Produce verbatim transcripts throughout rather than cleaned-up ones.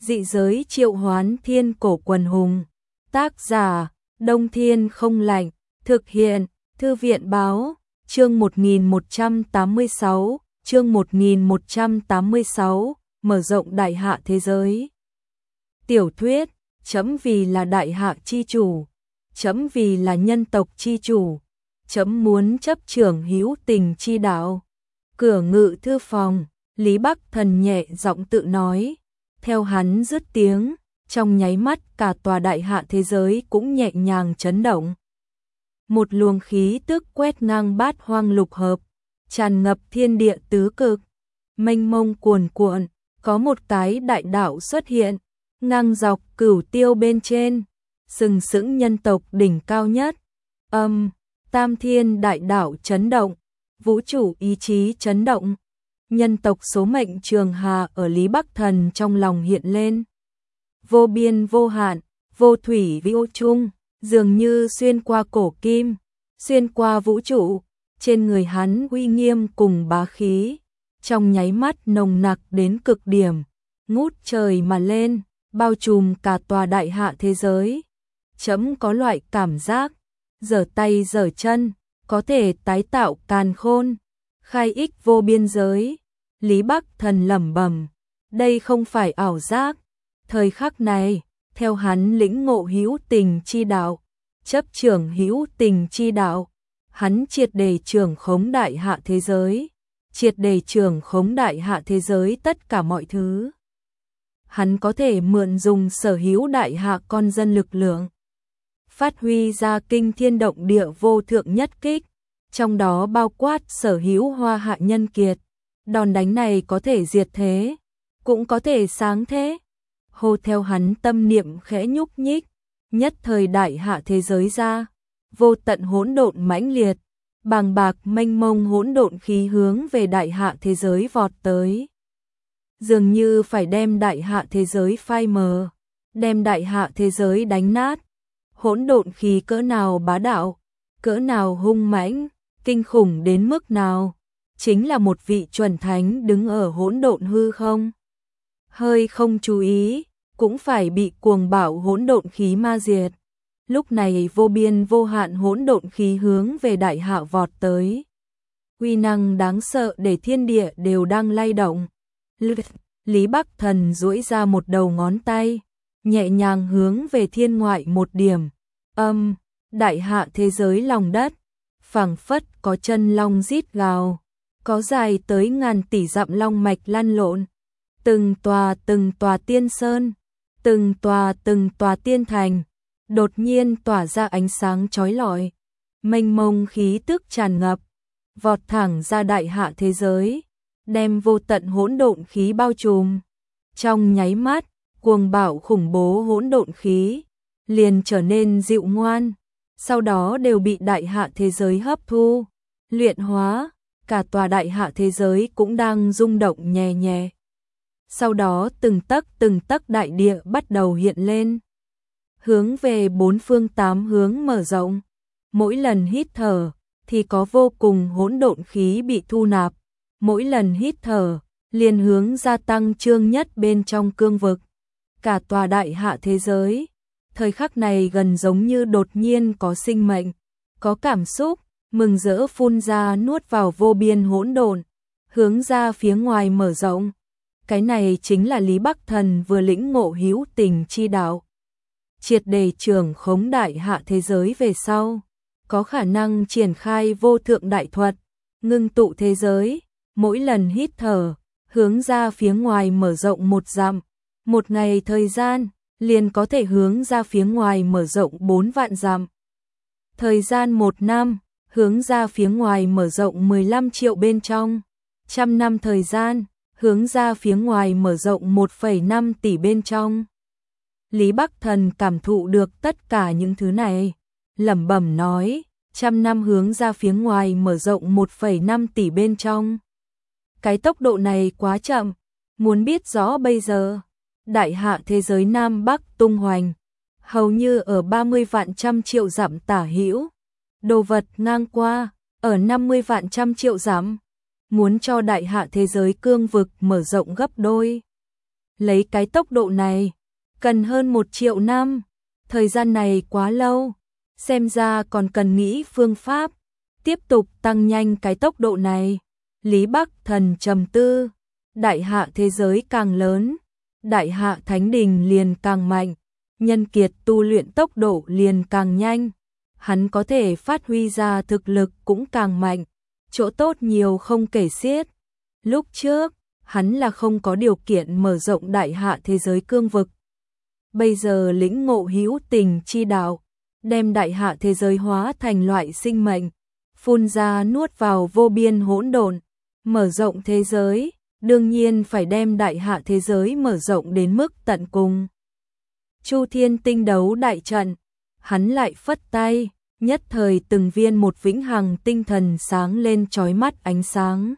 Dị giới triệu hoán thiên cổ quần hùng. Tác giả, Đông Thiên không lạnh. Thực hiện, Thư viện báo, chương một nghìn một trăm tám mươi sáu, chương một nghìn một trăm tám mươi sáu, mở rộng đại hạ thế giới. Tiểu thuyết, chấm vì là đại hạ chi chủ, chấm vì là nhân tộc chi chủ, chấm muốn chấp trưởng hữu tình chi đạo. Cửa ngự thư phòng, Lý Bắc Thần nhẹ giọng tự nói, theo hắn dứt tiếng, trong nháy mắt cả tòa đại hạ thế giới cũng nhẹ nhàng chấn động. Một luồng khí tức quét ngang bát hoang lục hợp, tràn ngập thiên địa tứ cực, mênh mông cuồn cuộn, có một cái đại đạo xuất hiện, ngang dọc cửu tiêu bên trên, sừng sững nhân tộc đỉnh cao nhất. Âm, tam thiên đại đạo chấn động, vũ trụ ý chí chấn động, nhân tộc số mệnh trường hà ở Lý Bắc Thần trong lòng hiện lên. Vô biên vô hạn, vô thủy vô chung, dường như xuyên qua cổ kim, xuyên qua vũ trụ, trên người hắn uy nghiêm cùng bá khí, trong nháy mắt nồng nặc đến cực điểm, ngút trời mà lên, bao trùm cả tòa đại hạ thế giới. Chấm có loại cảm giác, giở tay giở chân, có thể tái tạo càn khôn, khai ích vô biên giới. Lý Bắc Thần lẩm bẩm, đây không phải ảo giác. Thời khắc này, theo hắn lĩnh ngộ hữu tình chi đạo, chấp trưởng hữu tình chi đạo, hắn triệt để trưởng khống đại hạ thế giới, triệt để trưởng khống đại hạ thế giới tất cả mọi thứ. Hắn có thể mượn dùng sở hữu đại hạ con dân lực lượng, phát huy ra kinh thiên động địa vô thượng nhất kích, trong đó bao quát sở hữu hoa hạ nhân kiệt. Đòn đánh này có thể diệt thế, cũng có thể sáng thế. Hô theo hắn tâm niệm khẽ nhúc nhích, nhất thời đại hạ thế giới ra, vô tận hỗn độn mãnh liệt, bàng bạc mênh mông hỗn độn khí hướng về đại hạ thế giới vọt tới. Dường như phải đem đại hạ thế giới phai mờ, đem đại hạ thế giới đánh nát. Hỗn độn khí cỡ nào bá đạo, cỡ nào hung mãnh, kinh khủng đến mức nào, chính là một vị chuẩn thánh đứng ở hỗn độn hư không. Hơi không chú ý, cũng phải bị cuồng bạo hỗn độn khí ma diệt. Lúc này vô biên vô hạn hỗn độn khí hướng về đại hạ vọt tới. Uy năng đáng sợ để thiên địa đều đang lay động. Lý Bắc Thần duỗi ra một đầu ngón tay, nhẹ nhàng hướng về thiên ngoại một điểm. Âm, đại hạ thế giới lòng đất, phảng phất có chân long rít gào, có dài tới ngàn tỷ dặm long mạch lăn lộn. Từng tòa từng tòa tiên sơn, từng tòa từng tòa tiên thành, đột nhiên tỏa ra ánh sáng chói lọi, mênh mông khí tức tràn ngập, vọt thẳng ra đại hạ thế giới, đem vô tận hỗn độn khí bao trùm. Trong nháy mắt, cuồng bạo khủng bố hỗn độn khí liền trở nên dịu ngoan, sau đó đều bị đại hạ thế giới hấp thu, luyện hóa, cả tòa đại hạ thế giới cũng đang rung động nhẹ nhẹ. Sau đó từng tấc từng tấc đại địa bắt đầu hiện lên, hướng về bốn phương tám hướng mở rộng. Mỗi lần hít thở thì có vô cùng hỗn độn khí bị thu nạp, mỗi lần hít thở liền hướng gia tăng trương nhất bên trong cương vực. Cả tòa đại hạ thế giới, thời khắc này gần giống như đột nhiên có sinh mệnh, có cảm xúc, mừng rỡ phun ra nuốt vào vô biên hỗn độn, hướng ra phía ngoài mở rộng. Cái này chính là Lý Bắc Thần vừa lĩnh ngộ hữu tình chi đạo, triệt để trưởng khống đại hạ thế giới về sau, có khả năng triển khai vô thượng đại thuật, ngưng tụ thế giới, mỗi lần hít thở, hướng ra phía ngoài mở rộng một dặm, một ngày thời gian, liền có thể hướng ra phía ngoài mở rộng bốn vạn dặm. Thời gian một năm, hướng ra phía ngoài mở rộng mười lăm triệu bên trong, trăm năm thời gian, hướng ra phía ngoài mở rộng một phẩy năm tỷ bên trong. Lý Bắc Thần cảm thụ được tất cả những thứ này, lẩm bẩm nói, trăm năm hướng ra phía ngoài mở rộng một phẩy năm tỷ bên trong. Cái tốc độ này quá chậm, muốn biết rõ bây giờ, đại hạ thế giới Nam Bắc tung hoành, hầu như ở ba mươi vạn trăm triệu dặm tả hữu, đồ vật ngang qua, ở năm mươi vạn trăm triệu dặm, muốn cho đại hạ thế giới cương vực mở rộng gấp đôi. lấy cái tốc độ này, cần hơn một triệu năm, thời gian này quá lâu, xem ra còn cần nghĩ phương pháp, tiếp tục tăng nhanh cái tốc độ này. Lý Bắc Thần trầm tư, đại hạ thế giới càng lớn, đại hạ thánh đình liền càng mạnh, nhân kiệt tu luyện tốc độ liền càng nhanh, hắn có thể phát huy ra thực lực cũng càng mạnh, chỗ tốt nhiều không kể xiết. Lúc trước, hắn là không có điều kiện mở rộng đại hạ thế giới cương vực. Bây giờ lĩnh ngộ hữu tình chi đạo, đem đại hạ thế giới hóa thành loại sinh mệnh, phun ra nuốt vào vô biên hỗn độn, mở rộng thế giới, đương nhiên phải đem đại hạ thế giới mở rộng đến mức tận cùng. Chu Thiên tinh đấu đại trận, hắn lại phất tay, nhất thời từng viên một vĩnh hằng tinh thần sáng lên chói mắt ánh sáng.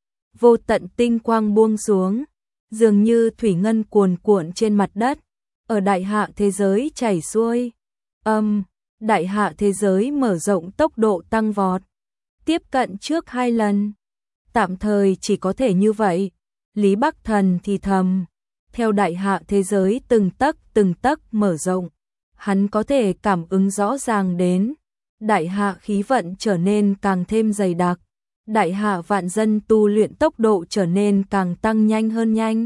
Vô tận tinh quang buông xuống, dường như thủy ngân cuồn cuộn trên mặt đất, ở đại hạ thế giới chảy xuôi. Âm, um, đại hạ thế giới mở rộng tốc độ tăng vọt, tiếp cận trước hai lần. Tạm thời chỉ có thể như vậy, Lý Bắc Thần thì thầm, theo đại hạ thế giới từng tấc từng tấc mở rộng, hắn có thể cảm ứng rõ ràng đến, đại hạ khí vận trở nên càng thêm dày đặc, đại hạ vạn dân tu luyện tốc độ trở nên càng tăng nhanh hơn nhanh.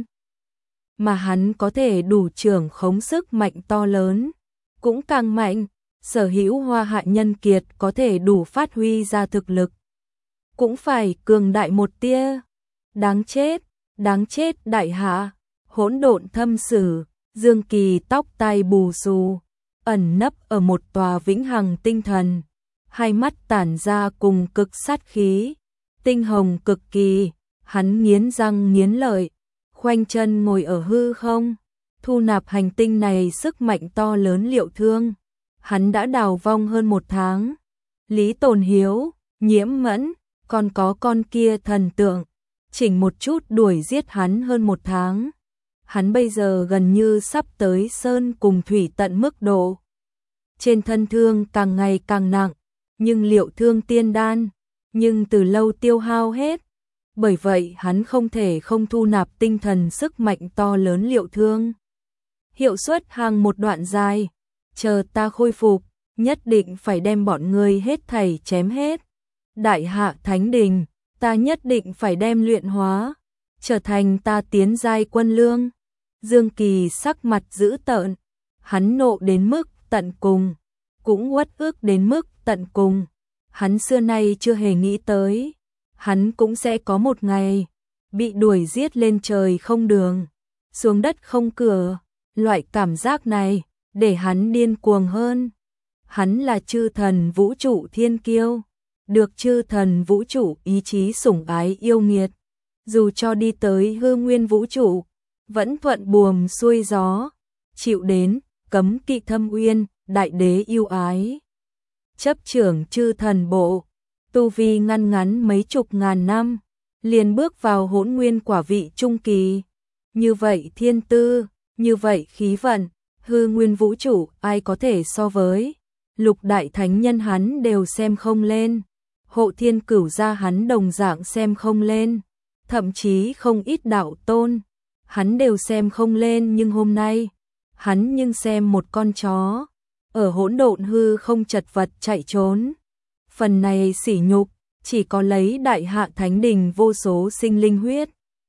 Mà hắn có thể đủ trưởng khống sức mạnh to lớn, cũng càng mạnh, sở hữu hoa hạ nhân kiệt có thể đủ phát huy ra thực lực. Cũng phải cường đại một tia. Đáng chết, đáng chết đại hạ, hỗn độn thâm sử, Dương Kỳ tóc tai bù xù, ẩn nấp ở một tòa vĩnh hằng tinh thần, hai mắt tản ra cùng cực sát khí, tinh hồng cực kỳ, hắn nghiến răng nghiến lợi, khoanh chân ngồi ở hư không, thu nạp hành tinh này sức mạnh to lớn liệu thương. Hắn đã đào vong hơn một tháng. Lý Tồn Hiếu, Nhiễm Mẫn, còn có con kia thần tượng, chỉnh một chút đuổi giết hắn hơn một tháng. Hắn bây giờ gần như sắp tới sơn cùng thủy tận mức độ. Trên thân thương càng ngày càng nặng, nhưng liệu thương tiên đan, nhưng từ lâu tiêu hao hết. Bởi vậy hắn không thể không thu nạp tinh thần sức mạnh to lớn liệu thương. Hiệu suất hàng một đoạn dài, chờ ta khôi phục, nhất định phải đem bọn ngươi hết thảy chém hết. Đại hạ thánh đình, ta nhất định phải đem luyện hóa, trở thành ta tiến giai quân lương. Dương Kỳ sắc mặt dữ tợn, hắn nộ đến mức tận cùng, cũng uất ức đến mức tận cùng. Hắn xưa nay chưa hề nghĩ tới, hắn cũng sẽ có một ngày bị đuổi giết lên trời không đường, xuống đất không cửa. Loại cảm giác này để hắn điên cuồng hơn. Hắn là chư thần vũ trụ thiên kiêu, được chư thần vũ trụ ý chí sủng ái yêu nghiệt, dù cho đi tới hư nguyên vũ trụ, vẫn thuận buồm xuôi gió, chịu đến cấm kỵ thâm uyên, đại đế yêu ái. Chấp trưởng chư thần bộ, tu vi ngăn ngắn mấy chục ngàn năm, liền bước vào hỗn nguyên quả vị trung kỳ. Như vậy thiên tư, như vậy khí vận, hư nguyên vũ trụ ai có thể so với. Lục đại thánh nhân hắn đều xem không lên, hộ thiên cửu gia hắn đồng dạng xem không lên, thậm chí không ít đạo tôn, hắn đều xem không lên, nhưng hôm nay, hắn nhưng xem một con chó, ở hỗn độn hư không chật vật chạy trốn. Phần này sỉ nhục, chỉ có lấy đại hạ thánh đình vô số sinh linh huyết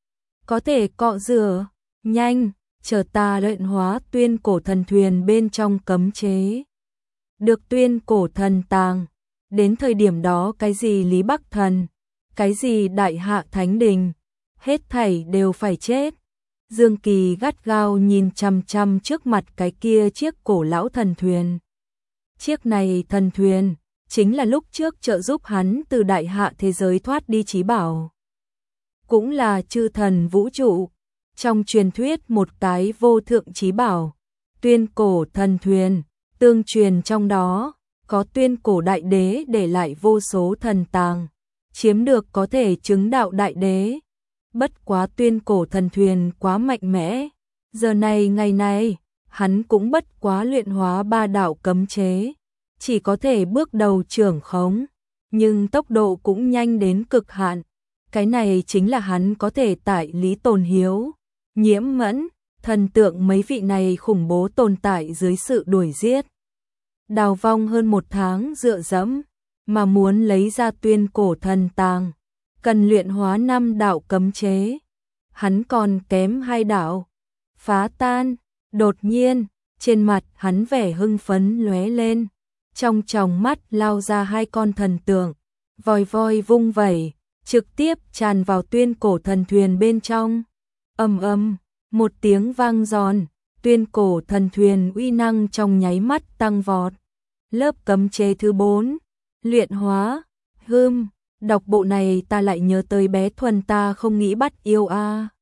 có thể cọ rửa. Nhanh, chờ ta luyện hóa tuyên cổ thần thuyền bên trong cấm chế. Được tuyên cổ thần tàng, đến thời điểm đó cái gì Lý Bắc Thần, cái gì đại hạ thánh đình, hết thảy đều phải chết. Dương Kỳ gắt gao nhìn chằm chằm trước mặt cái kia chiếc cổ lão thần thuyền. Chiếc này thần thuyền, chính là lúc trước trợ giúp hắn từ đại hạ thế giới thoát đi chí bảo. Cũng là chư thần vũ trụ, trong truyền thuyết một cái vô thượng chí bảo, tuyên cổ thần thuyền, tương truyền trong đó, có tuyên cổ đại đế để lại vô số thần tàng, chiếm được có thể chứng đạo đại đế. Bất quá tuyên cổ thần thuyền quá mạnh mẽ, giờ này ngày này, hắn cũng bất quá luyện hóa ba đạo cấm chế, chỉ có thể bước đầu trưởng khống, nhưng tốc độ cũng nhanh đến cực hạn. Cái này chính là hắn có thể tại Lý Tồn Hiếu, Nhiễm Mẫn, Thần tượng mấy vị này khủng bố tồn tại dưới sự đuổi giết. Đào vong hơn một tháng dựa dẫm, mà muốn lấy ra tuyên cổ thần tàng, cần luyện hóa năm đạo cấm chế. Hắn còn kém hai đạo. Phá tan, đột nhiên, trên mặt hắn vẻ hưng phấn lóe lên, trong tròng mắt lao ra hai con thần tượng, vòi voi vung vẩy, trực tiếp tràn vào tuyên cổ thần thuyền bên trong. Ầm ầm, một tiếng vang giòn, tuyên cổ thần thuyền uy năng trong nháy mắt tăng vọt. Lớp cấm chế thứ bốn, luyện hóa. Hừm, đọc bộ này ta lại nhớ tới bé Thuần ta không nghĩ bắt yêu a.